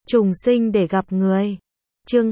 Trùng sinh để gặp người. Chương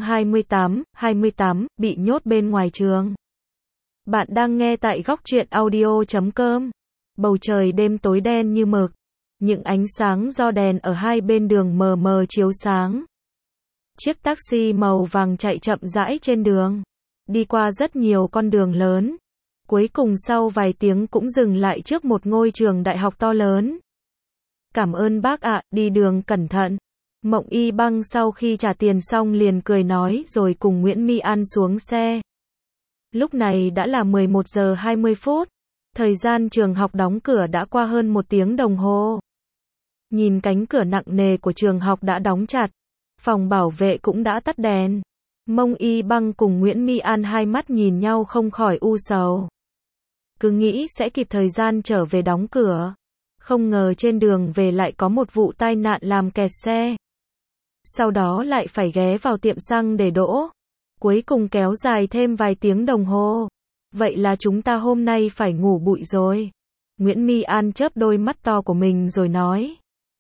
28, bị nhốt bên ngoài trường. Bạn đang nghe tại góc truyện audio.com. Bầu trời đêm tối đen như mực. Những ánh sáng do đèn ở hai bên đường mờ mờ chiếu sáng. Chiếc taxi màu vàng chạy chậm rãi trên đường. Đi qua rất nhiều con đường lớn. Cuối cùng sau vài tiếng cũng dừng lại trước một ngôi trường đại học to lớn. Cảm ơn bác ạ, đi đường cẩn thận. Mộng Y Băng sau khi trả tiền xong liền cười nói rồi cùng Nguyễn My An xuống xe. Lúc này đã là 11 giờ 20 phút. Thời gian trường học đóng cửa đã qua hơn 1 tiếng đồng hồ. Nhìn cánh cửa nặng nề của trường học đã đóng chặt. Phòng bảo vệ cũng đã tắt đèn. Mộng Y Băng cùng Nguyễn My An hai mắt nhìn nhau không khỏi u sầu. Cứ nghĩ sẽ kịp thời gian trở về đóng cửa. Không ngờ trên đường về lại có một vụ tai nạn làm kẹt xe. Sau đó lại phải ghé vào tiệm xăng để đỗ. Cuối cùng kéo dài thêm vài tiếng đồng hồ. Vậy là chúng ta hôm nay phải ngủ bụi rồi. Nguyễn My An chớp đôi mắt to của mình rồi nói.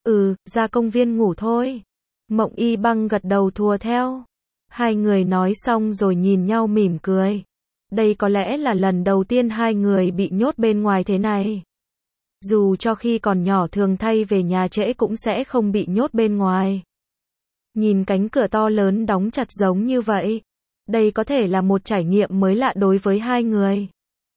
Ra công viên ngủ thôi. Mộng Y Băng gật đầu thùa theo. Hai người nói xong rồi nhìn nhau mỉm cười. Đây có lẽ là lần đầu tiên hai người bị nhốt bên ngoài thế này. Dù cho khi còn nhỏ thường thay về nhà trễ cũng sẽ không bị nhốt bên ngoài. Nhìn cánh cửa to lớn đóng chặt giống như vậy. Đây có thể là một trải nghiệm mới lạ đối với hai người.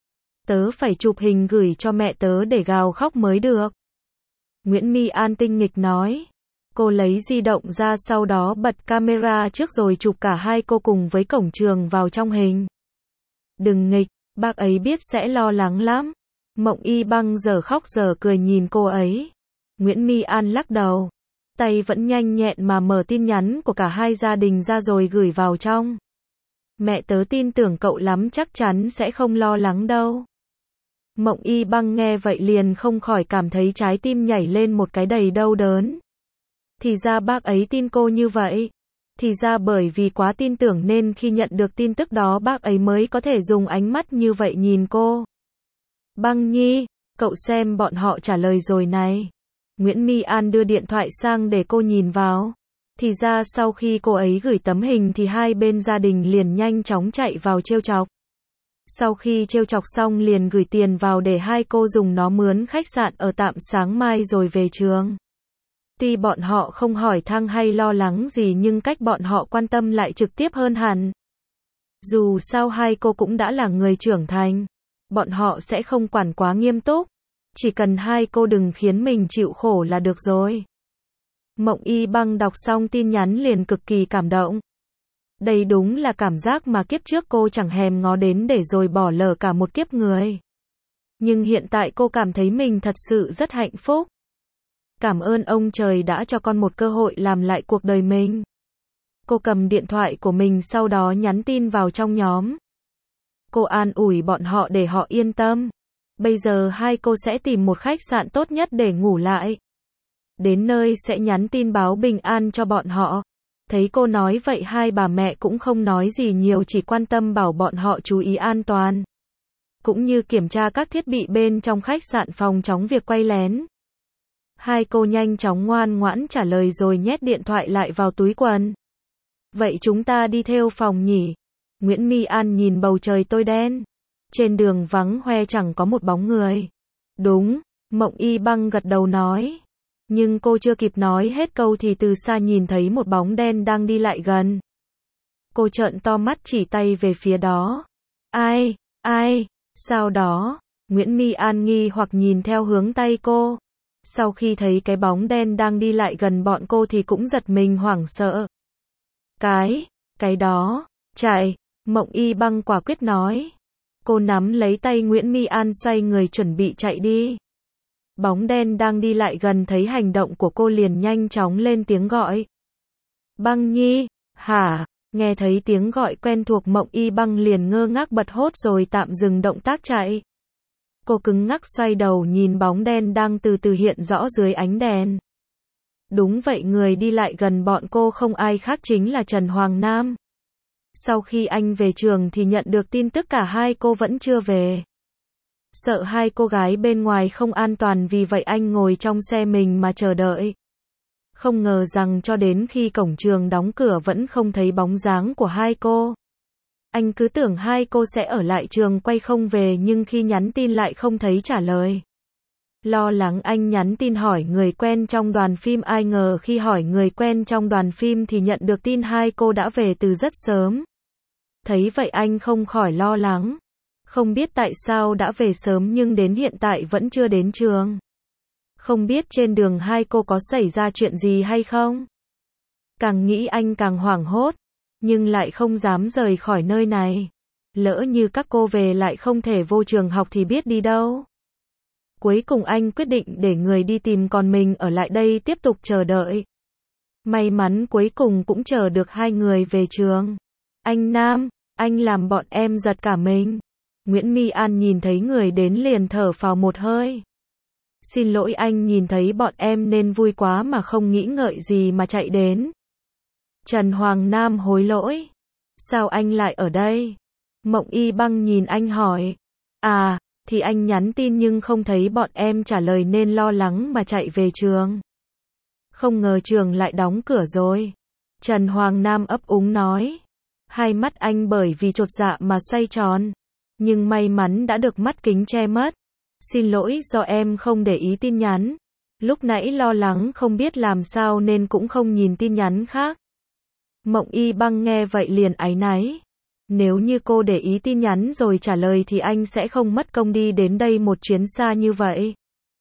Tớ phải chụp hình gửi cho mẹ tớ để gào khóc mới được. Nguyễn My An tinh nghịch nói. Cô lấy di động ra sau đó bật camera trước rồi chụp cả hai cô cùng với cổng trường vào trong hình. Đừng nghịch, bác ấy biết sẽ lo lắng lắm. Mộng Y Băng giờ khóc giờ cười nhìn cô ấy. Nguyễn My An lắc đầu. Tay vẫn nhanh nhẹn mà mở tin nhắn của cả hai gia đình ra rồi gửi vào trong. Mẹ tớ tin tưởng cậu lắm, chắc chắn sẽ không lo lắng đâu. Mộng Y Băng nghe vậy liền không khỏi cảm thấy trái tim nhảy lên một cái đầy đau đớn. Thì ra bác ấy tin cô như vậy. Thì ra bởi vì quá tin tưởng nên khi nhận được tin tức đó bác ấy mới có thể dùng ánh mắt như vậy nhìn cô. Băng Nhi, cậu xem bọn họ trả lời rồi này. Nguyễn My An đưa điện thoại sang để cô nhìn vào. Thì ra sau khi cô ấy gửi tấm hình thì hai bên gia đình liền nhanh chóng chạy vào trêu chọc. Sau khi trêu chọc xong liền gửi tiền vào để hai cô dùng nó mướn khách sạn ở tạm sáng mai rồi về trường. Tuy bọn họ không hỏi thăm hay lo lắng gì nhưng cách bọn họ quan tâm lại trực tiếp hơn hẳn. Dù sao hai cô cũng đã là người trưởng thành. Bọn họ sẽ không quản quá nghiêm túc. Chỉ cần hai cô đừng khiến mình chịu khổ là được rồi. Mộng Y Băng đọc xong tin nhắn liền cực kỳ cảm động. Đây đúng là cảm giác mà kiếp trước cô chẳng hèm ngó đến để rồi bỏ lỡ cả một kiếp người. Nhưng hiện tại cô cảm thấy mình thật sự rất hạnh phúc. Cảm ơn ông trời đã cho con một cơ hội làm lại cuộc đời mình. Cô cầm điện thoại của mình sau đó nhắn tin vào trong nhóm. Cô an ủi bọn họ để họ yên tâm. Bây giờ hai cô sẽ tìm một khách sạn tốt nhất để ngủ lại. Đến nơi sẽ nhắn tin báo bình an cho bọn họ. Thấy cô nói vậy hai bà mẹ cũng không nói gì nhiều, chỉ quan tâm bảo bọn họ chú ý an toàn. Cũng như kiểm tra các thiết bị bên trong khách sạn phòng chống việc quay lén. Hai cô nhanh chóng ngoan ngoãn trả lời rồi nhét điện thoại lại vào túi quần. Vậy chúng ta đi theo phòng nhỉ? Nguyễn My An nhìn bầu trời tối đen. Trên đường vắng hoe chẳng có một bóng người. Đúng, Mộng Y Băng gật đầu nói. Nhưng cô chưa kịp nói hết câu thì từ xa nhìn thấy một bóng đen đang đi lại gần. Cô trợn to mắt chỉ tay về phía đó. Ai? Sau đó, Nguyễn My An nghi hoặc nhìn theo hướng tay cô. Sau khi thấy cái bóng đen đang đi lại gần bọn cô thì cũng giật mình hoảng sợ. Cái đó, chạy, Mộng Y Băng quả quyết nói. Cô nắm lấy tay Nguyễn My An xoay người chuẩn bị chạy đi. Bóng đen đang đi lại gần thấy hành động của cô liền nhanh chóng lên tiếng gọi. Băng Nhi, hả? Nghe thấy tiếng gọi quen thuộc Mộng Y Băng liền ngơ ngác bật hốt rồi tạm dừng động tác chạy. Cô cứng ngắc xoay đầu nhìn bóng đen đang từ từ hiện rõ dưới ánh đèn. Đúng vậy, người đi lại gần bọn cô không ai khác chính là Trần Hoàng Nam. Sau khi anh về trường thì nhận được tin tức cả hai cô vẫn chưa về. Sợ hai cô gái bên ngoài không an toàn vì vậy anh ngồi trong xe mình mà chờ đợi. Không ngờ rằng cho đến khi cổng trường đóng cửa vẫn không thấy bóng dáng của hai cô. Anh cứ tưởng hai cô sẽ ở lại trường quay không về nhưng khi nhắn tin lại không thấy trả lời. Lo lắng anh nhắn tin hỏi người quen trong đoàn phim, ai ngờ khi hỏi người quen trong đoàn phim thì nhận được tin hai cô đã về từ rất sớm. Thấy vậy anh không khỏi lo lắng. Không biết tại sao đã về sớm nhưng đến hiện tại vẫn chưa đến trường. Không biết trên đường hai cô có xảy ra chuyện gì hay không? Càng nghĩ anh càng hoảng hốt, nhưng lại không dám rời khỏi nơi này. Lỡ như các cô về lại không thể vô trường học thì biết đi đâu. Cuối cùng anh quyết định để người đi tìm còn mình ở lại đây tiếp tục chờ đợi. May mắn cuối cùng cũng chờ được hai người về trường. Anh Nam, anh làm bọn em giật cả mình. Nguyễn My An nhìn thấy người đến liền thở phào một hơi. Xin lỗi anh, nhìn thấy bọn em nên vui quá mà không nghĩ ngợi gì mà chạy đến. Trần Hoàng Nam hối lỗi. Sao anh lại ở đây? Mộng Y Băng nhìn anh hỏi. À, thì anh nhắn tin nhưng không thấy bọn em trả lời nên lo lắng mà chạy về trường. Không ngờ trường lại đóng cửa rồi. Trần Hoàng Nam ấp úng nói. Hai mắt anh bởi vì chột dạ mà xoay tròn. Nhưng may mắn đã được mắt kính che mất. Xin lỗi do em không để ý tin nhắn. Lúc nãy lo lắng không biết làm sao nên cũng không nhìn tin nhắn khác. Mộng Y Băng nghe vậy liền áy náy. Nếu như cô để ý tin nhắn rồi trả lời thì anh sẽ không mất công đi đến đây một chuyến xa như vậy.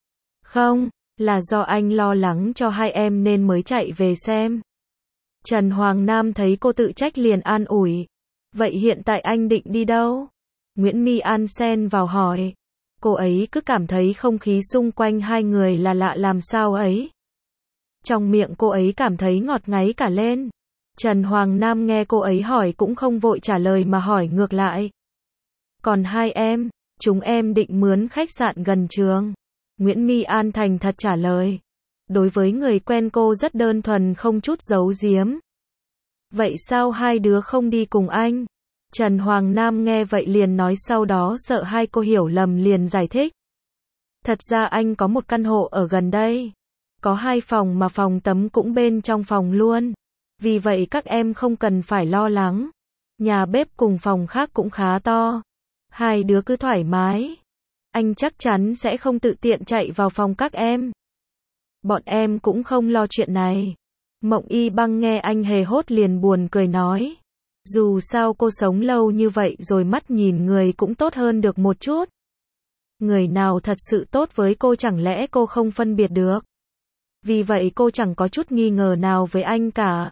Không, là do anh lo lắng cho hai em nên mới chạy về xem. Trần Hoàng Nam thấy cô tự trách liền an ủi. Vậy hiện tại anh định đi đâu? Nguyễn My An xen vào hỏi. Cô ấy cứ cảm thấy không khí xung quanh hai người là lạ làm sao ấy. Trong miệng cô ấy cảm thấy ngọt ngấy cả lên. Trần Hoàng Nam nghe cô ấy hỏi cũng không vội trả lời mà hỏi ngược lại. Còn hai em, chúng em định mướn khách sạn gần trường. Nguyễn My An thành thật trả lời. Đối với người quen cô rất đơn thuần không chút giấu giếm. Vậy sao hai đứa không đi cùng anh? Trần Hoàng Nam nghe vậy liền nói, sau đó sợ hai cô hiểu lầm liền giải thích. Thật ra anh có một căn hộ ở gần đây. Có 2 phòng mà phòng tắm cũng bên trong phòng luôn. Vì vậy các em không cần phải lo lắng. Nhà bếp cùng phòng khác cũng khá to. Hai đứa cứ thoải mái. Anh chắc chắn sẽ không tự tiện chạy vào phòng các em. Bọn em cũng không lo chuyện này. Mộng Y Băng nghe anh hề hốt liền buồn cười nói. Dù sao cô sống lâu như vậy rồi mắt nhìn người cũng tốt hơn được một chút. Người nào thật sự tốt với cô chẳng lẽ cô không phân biệt được. Vì vậy cô chẳng có chút nghi ngờ nào với anh cả.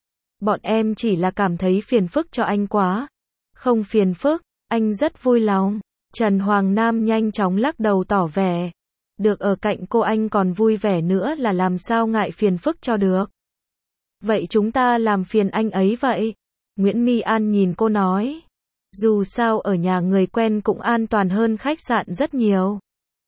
Bọn em chỉ là cảm thấy phiền phức cho anh quá. Không phiền phức, anh rất vui lòng. Trần Hoàng Nam nhanh chóng lắc đầu tỏ vẻ. Được ở cạnh cô anh còn vui vẻ nữa là làm sao ngại phiền phức cho được. Vậy chúng ta làm phiền anh ấy vậy. Nguyễn My An nhìn cô nói. Dù sao ở nhà người quen cũng an toàn hơn khách sạn rất nhiều.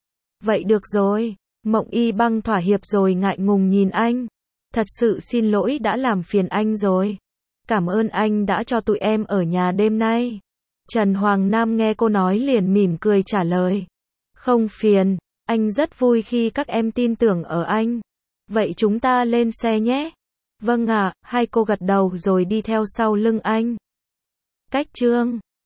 Vậy được rồi. Mộng Y Băng thỏa hiệp rồi ngại ngùng nhìn anh. Thật sự xin lỗi đã làm phiền anh rồi. Cảm ơn anh đã cho tụi em ở nhà đêm nay. Trần Hoàng Nam nghe cô nói liền mỉm cười trả lời. Không phiền, anh rất vui khi các em tin tưởng ở anh. Vậy chúng ta lên xe nhé. Vâng ạ, hai cô gật đầu rồi đi theo sau lưng anh. Cách chương